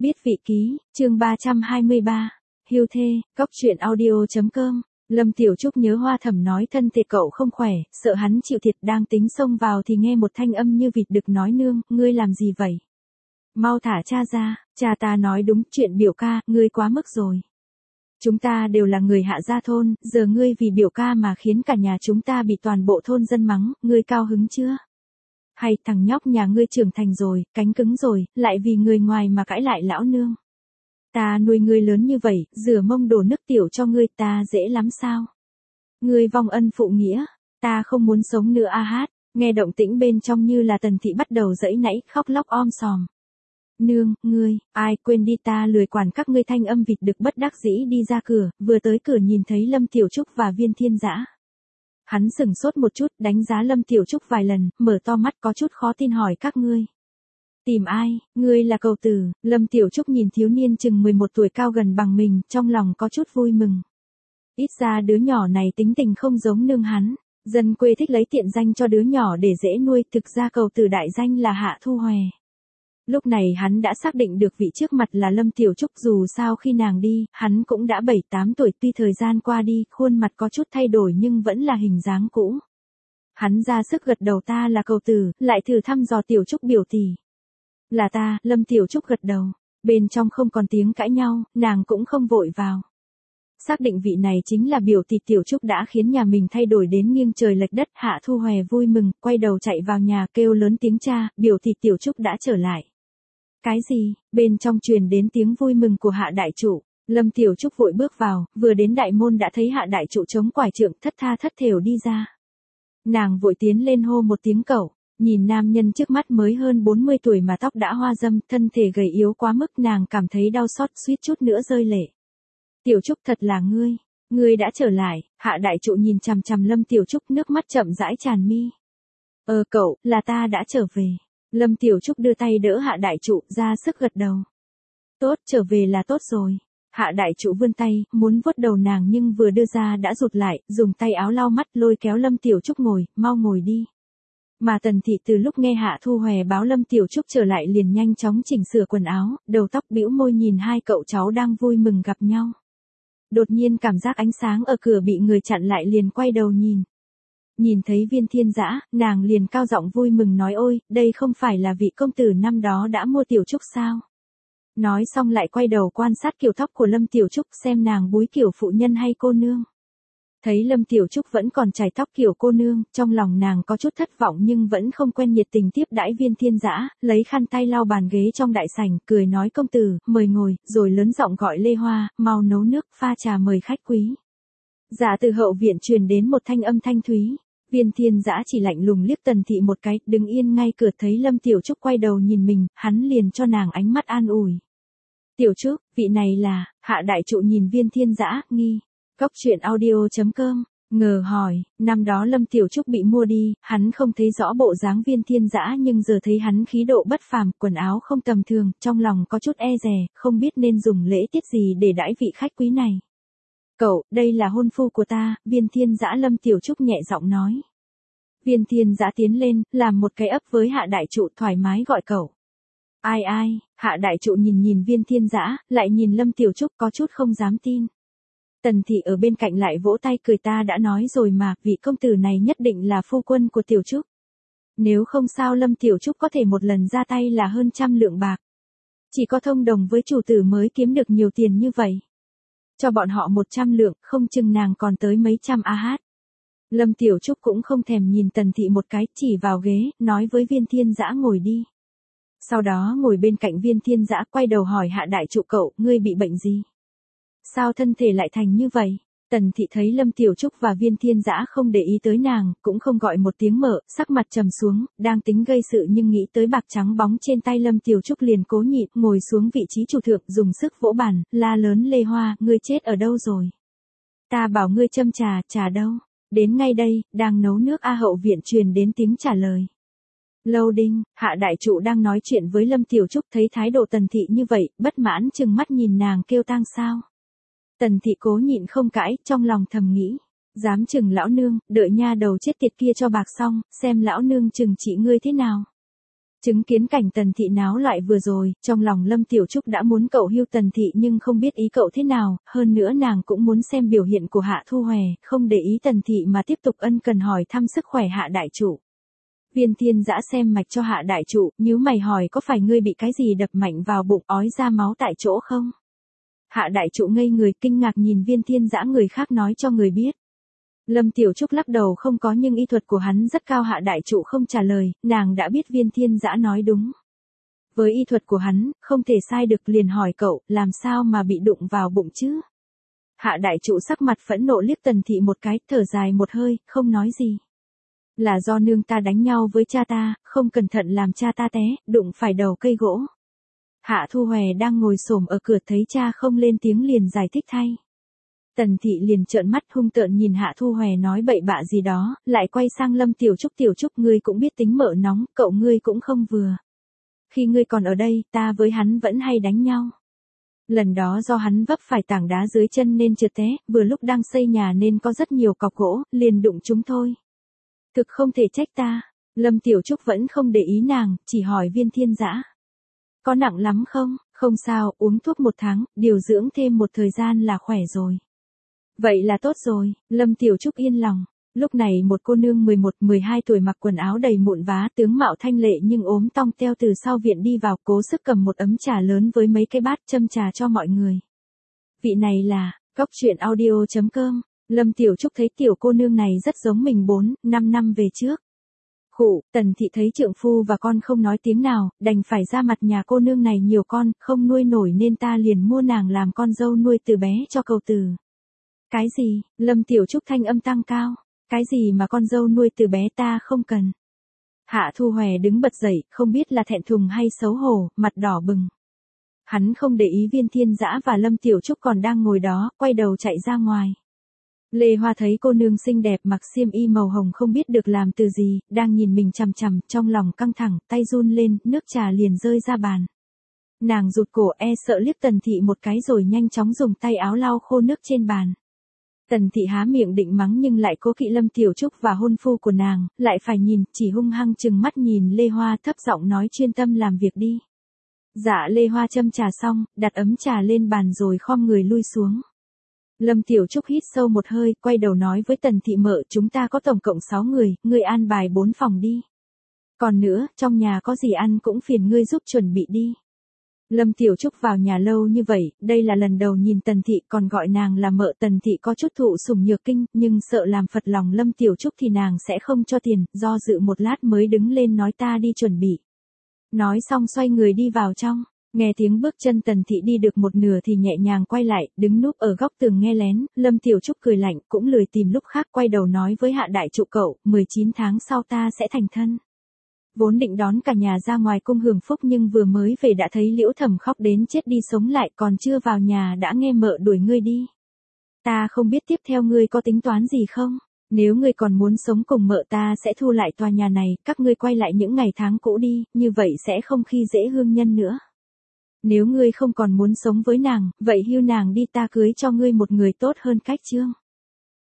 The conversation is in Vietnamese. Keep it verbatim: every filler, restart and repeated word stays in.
Biết vị ký, chương ba trăm hai mươi ba, hưu thê, cóc truyện audio.com. Lâm Tiểu Trúc nhớ Hoa Thẩm nói thân thể cậu không khỏe, sợ hắn chịu thiệt, đang tính xông vào thì nghe một thanh âm như vịt đực nói: nương, ngươi làm gì vậy? Mau thả cha ra, cha ta nói đúng, chuyện biểu ca, ngươi quá mức rồi. Chúng ta đều là người Hạ gia thôn, giờ ngươi vì biểu ca mà khiến cả nhà chúng ta bị toàn bộ thôn dân mắng, ngươi cao hứng chưa? Hay thằng nhóc nhà ngươi trưởng thành rồi, cánh cứng rồi, lại vì người ngoài mà cãi lại lão nương. Ta nuôi ngươi lớn như vậy, rửa mông đổ nước tiểu cho ngươi, ta dễ lắm sao? Ngươi vong ân phụ nghĩa, ta không muốn sống nữa a hát. Nghe động tĩnh bên trong như là Tần Thị bắt đầu giãy nãy, khóc lóc om sòm. Nương, ngươi, ai quên đi, ta lười quản các ngươi. Thanh âm vịt đực bất đắc dĩ đi ra cửa, vừa tới cửa nhìn thấy Lâm Tiểu Trúc và Viên Thiên Dã. Hắn sửng sốt một chút, đánh giá Lâm Tiểu Trúc vài lần, mở to mắt có chút khó tin hỏi: các ngươi tìm ai? Ngươi là cậu tử? Lâm Tiểu Trúc nhìn thiếu niên chừng mười một tuổi cao gần bằng mình, trong lòng có chút vui mừng. Ít ra đứa nhỏ này tính tình không giống nương hắn. Dân quê thích lấy tiện danh cho đứa nhỏ để dễ nuôi, thực ra cậu tử đại danh là Hạ Thu Hòe. Lúc này hắn đã xác định được vị trước mặt là Lâm Tiểu Trúc, dù sao khi nàng đi, hắn cũng đã bảy tám tuổi, tuy thời gian qua đi, khuôn mặt có chút thay đổi nhưng vẫn là hình dáng cũ. Hắn ra sức gật đầu: ta là cậu tử, lại thử thăm dò Tiểu Trúc biểu tỷ. Là ta, Lâm Tiểu Trúc gật đầu. Bên trong không còn tiếng cãi nhau, nàng cũng không vội vào. Xác định vị này chính là biểu tỷ Tiểu Trúc đã khiến nhà mình thay đổi đến nghiêng trời lệch đất. Hạ Thu Hòe vui mừng, quay đầu chạy vào nhà kêu lớn tiếng: cha, biểu tỷ Tiểu Trúc đã trở lại. Cái gì? Bên trong truyền đến tiếng vui mừng của Hạ đại trụ. Lâm Tiểu Trúc vội bước vào, vừa đến đại môn đã thấy Hạ đại trụ chống quải trượng thất tha thất thểu đi ra. Nàng vội tiến lên hô một tiếng cậu. Nhìn nam nhân trước mắt mới hơn bốn mươi tuổi mà tóc đã hoa râm, thân thể gầy yếu quá mức, nàng cảm thấy đau xót, suýt chút nữa rơi lệ. Tiểu Trúc, thật là ngươi, ngươi đã trở lại. Hạ đại trụ nhìn chằm chằm Lâm Tiểu Trúc, nước mắt chậm rãi tràn mi. Ờ cậu, là ta đã trở về. Lâm Tiểu Trúc đưa tay đỡ Hạ đại trụ, ra sức gật đầu. Tốt, trở về là tốt rồi. Hạ đại trụ vươn tay, muốn vuốt đầu nàng nhưng vừa đưa ra đã rụt lại, dùng tay áo lau mắt lôi kéo Lâm Tiểu Trúc ngồi: mau ngồi đi. Mà Tần Thị từ lúc nghe Hạ Thu Hòe báo Lâm Tiểu Trúc trở lại liền nhanh chóng chỉnh sửa quần áo, đầu tóc bĩu môi nhìn hai cậu cháu đang vui mừng gặp nhau. Đột nhiên cảm giác ánh sáng ở cửa bị người chặn lại, liền quay đầu nhìn. Nhìn thấy Viên Thiên Dã, nàng liền cao giọng vui mừng nói: ôi, đây không phải là vị công tử năm đó đã mua Tiểu Trúc sao? Nói xong lại quay đầu quan sát kiểu tóc của Lâm Tiểu Trúc, xem nàng búi kiểu phụ nhân hay cô nương. Thấy Lâm Tiểu Trúc vẫn còn chải tóc kiểu cô nương, trong lòng nàng có chút thất vọng nhưng vẫn không quen nhiệt tình tiếp đãi Viên Thiên Dã, lấy khăn tay lau bàn ghế trong đại sảnh, cười nói: công tử, mời ngồi, rồi lớn giọng gọi Lê Hoa, mau nấu nước, pha trà mời khách quý. Dạ từ hậu viện truyền đến một thanh âm thanh thúy. Viên Thiên Dã chỉ lạnh lùng liếc Tần Thị một cái, đứng yên ngay cửa, thấy Lâm Tiểu Trúc quay đầu nhìn mình, hắn liền cho nàng ánh mắt an ủi. Tiểu Trúc, vị này là? Hạ đại trụ nhìn Viên Thiên Dã, nghi. Cóc truyện audio.com, ngờ hỏi: năm đó Lâm Tiểu Trúc bị mua đi, hắn không thấy rõ bộ dáng Viên Thiên Dã nhưng giờ thấy hắn khí độ bất phàm, quần áo không tầm thường, trong lòng có chút e dè, không biết nên dùng lễ tiết gì để đãi vị khách quý này. Cậu, đây là hôn phu của ta. Viên Thiên Dã Lâm Tiểu Trúc nhẹ giọng nói. Viên Thiên Dã tiến lên, làm một cái ấp với Hạ đại trụ, thoải mái gọi cậu. Ai ai? Hạ đại trụ nhìn nhìn Viên Thiên Dã, lại nhìn Lâm Tiểu Trúc, có chút không dám tin. Tần Thị ở bên cạnh lại vỗ tay cười: ta đã nói rồi mà, vị công tử này nhất định là phu quân của Tiểu Trúc. Nếu không sao Lâm Tiểu Trúc có thể một lần ra tay là hơn trăm lượng bạc. Chỉ có thông đồng với chủ tử mới kiếm được nhiều tiền như vậy. Cho bọn họ một trăm lượng, không chừng nàng còn tới mấy trăm a hát. Lâm Tiểu Trúc cũng không thèm nhìn Tần Thị một cái, chỉ vào ghế, nói với Viên Thiên Dã ngồi đi. Sau đó ngồi bên cạnh Viên Thiên Dã, quay đầu hỏi Hạ đại trụ: cậu, ngươi bị bệnh gì? Sao thân thể lại thành như vậy? Tần Thị thấy Lâm Tiểu Trúc và Viên Thiên Dã không để ý tới nàng, cũng không gọi một tiếng mở, sắc mặt trầm xuống, đang tính gây sự nhưng nghĩ tới bạc trắng bóng trên tay Lâm Tiểu Trúc liền cố nhịn, ngồi xuống vị trí chủ thượng, dùng sức vỗ bàn, la lớn: Lê Hoa, ngươi chết ở đâu rồi? Ta bảo ngươi châm trà, trà đâu? Đến ngay đây, đang nấu nước. A hậu viện truyền đến tiếng trả lời. Lâu đinh, Hạ đại trụ đang nói chuyện với Lâm Tiểu Trúc, thấy thái độ Tần Thị như vậy, bất mãn trừng mắt nhìn nàng kêu tang sao. Tần Thị cố nhịn không cãi, trong lòng thầm nghĩ: dám chừng lão nương, đợi nha đầu chết tiệt kia cho bạc xong, xem lão nương chừng trị ngươi thế nào. Chứng kiến cảnh Tần Thị náo loạn vừa rồi, trong lòng Lâm Tiểu Trúc đã muốn cậu hưu Tần Thị nhưng không biết ý cậu thế nào, hơn nữa nàng cũng muốn xem biểu hiện của Hạ Thu Hòe, không để ý Tần Thị mà tiếp tục ân cần hỏi thăm sức khỏe Hạ đại trụ. Viên Thiên Dã xem mạch cho Hạ đại trụ, nhíu mày hỏi có phải ngươi bị cái gì đập mạnh vào bụng ói ra máu tại chỗ không? Hạ đại trụ ngây người kinh ngạc nhìn Viên Thiên Dã, người khác nói cho người biết. Lâm Tiểu Trúc lắc đầu không có, nhưng y thuật của hắn rất cao. Hạ đại trụ không trả lời, nàng đã biết Viên Thiên Dã nói đúng. Với y thuật của hắn, không thể sai được, liền hỏi cậu, làm sao mà bị đụng vào bụng chứ? Hạ đại trụ sắc mặt phẫn nộ liếc Tần Thị một cái, thở dài một hơi, không nói gì. Là do nương ta đánh nhau với cha ta, không cẩn thận làm cha ta té, đụng phải đầu cây gỗ. Hạ Thu Hòe đang ngồi xổm ở cửa thấy cha không lên tiếng liền giải thích thay. Tần Thị liền trợn mắt hung tợn nhìn Hạ Thu Hòe nói bậy bạ gì đó, lại quay sang Lâm Tiểu Trúc, Tiểu Trúc ngươi cũng biết tính mợ nóng, cậu ngươi cũng không vừa. Khi ngươi còn ở đây, ta với hắn vẫn hay đánh nhau. Lần đó do hắn vấp phải tảng đá dưới chân nên trượt té, vừa lúc đang xây nhà nên có rất nhiều cọc gỗ, liền đụng chúng thôi. Thực không thể trách ta. Lâm Tiểu Trúc vẫn không để ý nàng, chỉ hỏi Viên Thiên Dã. Có nặng lắm không? Không sao, uống thuốc một tháng, điều dưỡng thêm một thời gian là khỏe rồi. Vậy là tốt rồi, Lâm Tiểu Trúc yên lòng. Lúc này một cô nương mười một mười hai tuổi mặc quần áo đầy mụn vá, tướng mạo thanh lệ nhưng ốm tong teo từ sau viện đi vào, cố sức cầm một ấm trà lớn với mấy cái bát châm trà cho mọi người. Vị này là, Cóc Truyện Audio chấm com. Lâm Tiểu Trúc thấy tiểu cô nương này rất giống mình bốn, năm năm về trước. Khụ, Tần Thị thấy trượng phu và con không nói tiếng nào, đành phải ra mặt nhà cô nương này nhiều con, không nuôi nổi nên ta liền mua nàng làm con dâu nuôi từ bé cho cầu từ. Cái gì? Lâm Tiểu Trúc thanh âm tăng cao. Cái gì mà con dâu nuôi từ bé, ta không cần. Hạ Thu Hòe đứng bật dậy, không biết là thẹn thùng hay xấu hổ, mặt đỏ bừng. Hắn không để ý Viên Thiên Dã và Lâm Tiểu Trúc còn đang ngồi đó, quay đầu chạy ra ngoài. Lê Hoa thấy cô nương xinh đẹp mặc xiêm y màu hồng không biết được làm từ gì, đang nhìn mình chằm chằm, trong lòng căng thẳng, tay run lên, nước trà liền rơi ra bàn. Nàng rụt cổ e sợ liếc Tần Thị một cái rồi nhanh chóng dùng tay áo lau khô nước trên bàn. Tần Thị há miệng định mắng nhưng lại cố kỵ Lâm Tiểu Trúc và hôn phu của nàng, lại phải nhìn, chỉ hung hăng chừng mắt nhìn Lê Hoa, thấp giọng nói chuyên tâm làm việc đi. Dạ. Lê Hoa châm trà xong, đặt ấm trà lên bàn rồi khom người lui xuống. Lâm Tiểu Trúc hít sâu một hơi, quay đầu nói với Tần Thị mợ, chúng ta có tổng cộng sáu người, ngươi an bài bốn phòng đi. Còn nữa, trong nhà có gì ăn cũng phiền ngươi giúp chuẩn bị đi. Lâm Tiểu Trúc vào nhà lâu như vậy, đây là lần đầu nhìn Tần Thị, còn gọi nàng là mợ. Tần Thị có chút thụ sủng nhược kinh, nhưng sợ làm phật lòng Lâm Tiểu Trúc thì nàng sẽ không cho tiền, do dự một lát mới đứng lên nói ta đi chuẩn bị. Nói xong xoay người đi vào trong, nghe tiếng bước chân Tần Thị đi được một nửa thì nhẹ nhàng quay lại, đứng núp ở góc tường nghe lén. Lâm Tiểu Trúc cười lạnh, cũng lười tìm lúc khác, quay đầu nói với Hạ đại trụ cậu, mười chín tháng sau ta sẽ thành thân. Vốn định đón cả nhà ra ngoài cung hưởng phúc nhưng vừa mới về đã thấy Liễu Thẩm khóc đến chết đi sống lại, còn chưa vào nhà đã nghe mợ đuổi ngươi đi. Ta không biết tiếp theo ngươi có tính toán gì không? Nếu ngươi còn muốn sống cùng mợ ta sẽ thu lại tòa nhà này, các ngươi quay lại những ngày tháng cũ đi, như vậy sẽ không khi dễ hương nhân nữa. Nếu ngươi không còn muốn sống với nàng, vậy hưu nàng đi, ta cưới cho ngươi một người tốt hơn Cách Trương.